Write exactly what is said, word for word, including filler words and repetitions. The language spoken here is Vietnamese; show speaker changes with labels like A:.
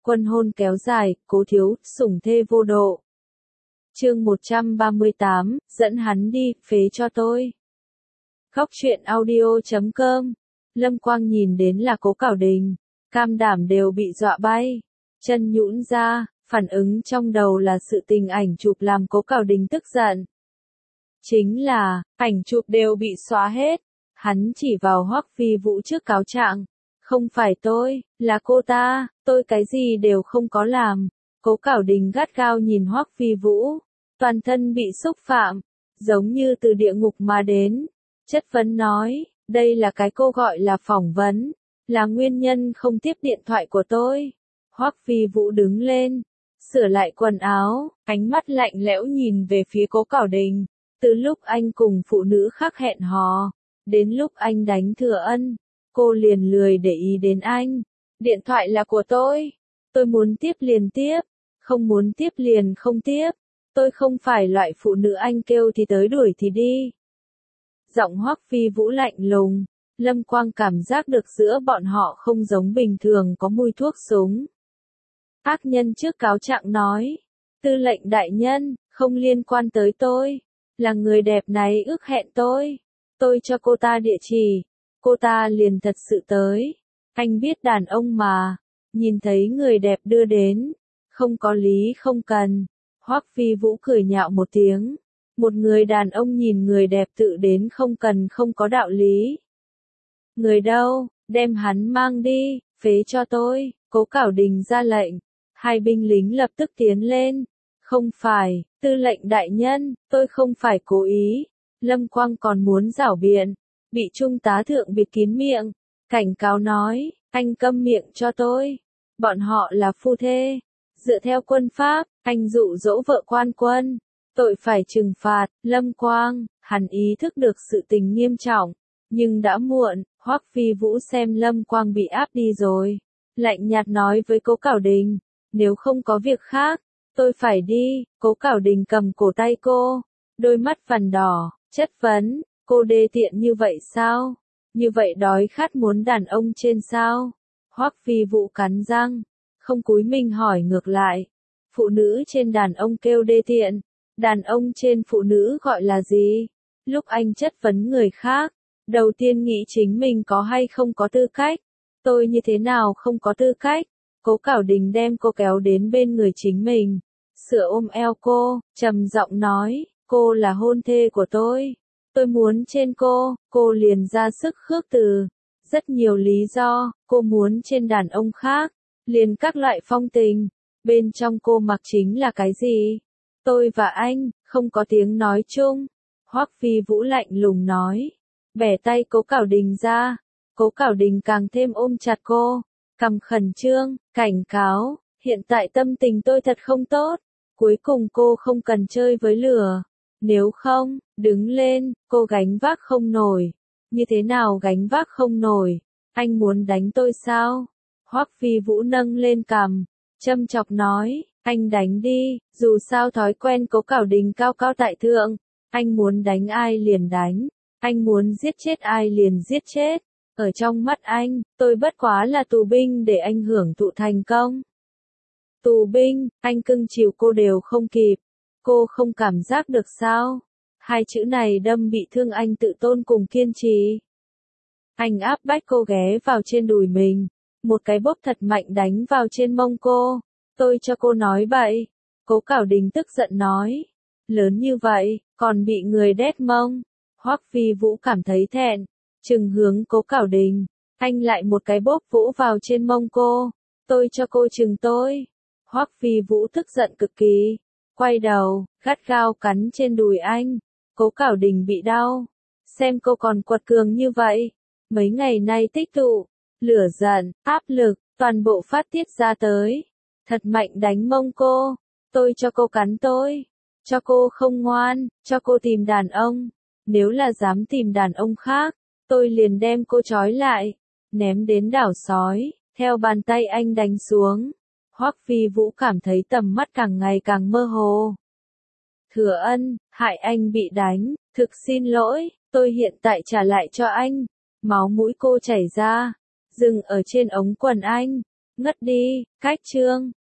A: Quân hôn kéo dài, Cố Thiếu, sủng thê vô độ. Chương một trăm ba mươi tám, dẫn hắn đi, phế cho tôi. Khóc chuyện audio chấm com. Lâm Quang nhìn đến là Cố Cảo Đình, cam đảm đều bị dọa bay, chân nhũn ra, phản ứng trong đầu là sự tình ảnh chụp làm Cố Cảo Đình tức giận. Chính là, ảnh chụp đều bị xóa hết, hắn chỉ vào Hoắc Phi Vũ trước cáo trạng. Không phải tôi, là cô ta, tôi cái gì đều không có làm. Cố Cảo Đình gắt gao nhìn Hoắc Phi Vũ, toàn thân bị xúc phạm, giống như từ địa ngục mà đến. Chất vấn nói, đây là cái cô gọi là phỏng vấn, là nguyên nhân không tiếp điện thoại của tôi. Hoắc Phi Vũ đứng lên, sửa lại quần áo, ánh mắt lạnh lẽo nhìn về phía Cố Cảo Đình. Từ lúc anh cùng phụ nữ khác hẹn hò, đến lúc anh đánh Thừa Ân, cô liền lười để ý đến anh. Điện thoại là của tôi, tôi muốn tiếp liền tiếp, không muốn tiếp liền không tiếp. Tôi không phải loại phụ nữ anh kêu thì tới đuổi thì đi. Giọng Hoắc Phi Vũ lạnh lùng, Lâm Quang cảm giác được giữa bọn họ không giống bình thường, có mùi thuốc súng. Ác nhân trước cáo trạng nói, tư lệnh đại nhân, không liên quan tới tôi, là người đẹp này ước hẹn tôi. Tôi cho cô ta địa chỉ, cô ta liền thật sự tới. Anh biết đàn ông mà, nhìn thấy người đẹp đưa đến, không có lý không cần. Hoắc Phi Vũ cười nhạo một tiếng. Một người đàn ông nhìn người đẹp tự đến không cần không có đạo lý. Người đâu, đem hắn mang đi, phế cho tôi. Cố Cảo Đình ra lệnh. Hai binh lính lập tức tiến lên. Không phải, tư lệnh đại nhân, tôi không phải cố ý. Lâm Quang còn muốn giảo biện, bị trung tá thượng bịt kín miệng, cảnh cáo nói, anh câm miệng cho tôi. Bọn họ là phu thê. Dựa theo quân pháp, anh dụ dỗ vợ quan quân, tội phải trừng phạt. Lâm Quang, hắn ý thức được sự tình nghiêm trọng, nhưng đã muộn. Hoắc Phi Vũ xem Lâm Quang bị áp đi rồi, lạnh nhạt nói với Cố Cảo Đình, nếu không có việc khác, tôi phải đi. Cố Cảo Đình cầm cổ tay cô, đôi mắt vằn đỏ, chất vấn, cô đê tiện như vậy sao? Như vậy đói khát muốn đàn ông trên sao? Hoắc Phi Vũ cắn răng, không cúi mình hỏi ngược lại, phụ nữ trên đàn ông kêu đê tiện, đàn ông trên phụ nữ gọi là gì? Lúc anh chất vấn người khác, đầu tiên nghĩ chính mình có hay không có tư cách. Tôi như thế nào không có tư cách? Cố Cảo Đình đem cô kéo đến bên người chính mình, sửa ôm eo cô, trầm giọng nói, cô là hôn thê của tôi. Tôi muốn trên cô, cô liền ra sức khước từ. Rất nhiều lý do, cô muốn trên đàn ông khác, liền các loại phong tình. Bên trong cô mặc chính là cái gì? Tôi và anh, không có tiếng nói chung. Hoắc Phi Vũ lạnh lùng nói. Bẻ tay Cố Cảo Đình ra. Cố Cảo Đình càng thêm ôm chặt cô. Cằm khẩn trương, cảnh cáo. Hiện tại tâm tình tôi thật không tốt. Cuối cùng cô không cần chơi với lửa. Nếu không, đứng lên, cô gánh vác không nổi. Như thế nào gánh vác không nổi? Anh muốn đánh tôi sao? Hoắc Phi Vũ nâng lên cằm, châm chọc nói, anh đánh đi, dù sao thói quen Cố Cảo Đình cao cao tại thượng. Anh muốn đánh ai liền đánh, anh muốn giết chết ai liền giết chết. Ở trong mắt anh, tôi bất quá là tù binh để anh hưởng thụ thành công. Tù binh, anh cưng chiều cô đều không kịp. Cô không cảm giác được sao? Hai chữ này đâm bị thương anh tự tôn cùng kiên trì. Anh áp bách cô ghé vào trên đùi mình, một cái bóp thật mạnh đánh vào trên mông cô. Tôi cho cô nói bậy. Cố Cảo Đình tức giận nói. Lớn như vậy, còn bị người đét mông. Hoắc Phi Vũ cảm thấy thẹn, trừng hướng Cố Cảo Đình. Anh lại một cái bóp vỗ vào trên mông cô. Tôi cho cô trừng tôi. Hoắc Phi Vũ tức giận cực kỳ, quay đầu, gắt gao cắn trên đùi anh. Cố Cảo Đình bị đau. Xem cô còn quật cường như vậy. Mấy ngày nay tích tụ, lửa giận, áp lực, toàn bộ phát tiết ra tới. Thật mạnh đánh mông cô. Tôi cho cô cắn tôi. Cho cô không ngoan, cho cô tìm đàn ông. Nếu là dám tìm đàn ông khác, tôi liền đem cô trói lại, ném đến đảo sói. Theo bàn tay anh đánh xuống, Hoắc Phi Vũ cảm thấy tầm mắt càng ngày càng mơ hồ. Thừa Ân, hại anh bị đánh, thực xin lỗi, tôi hiện tại trả lại cho anh. Máu mũi cô chảy ra, dừng ở trên ống quần anh. Ngất đi, cách chương.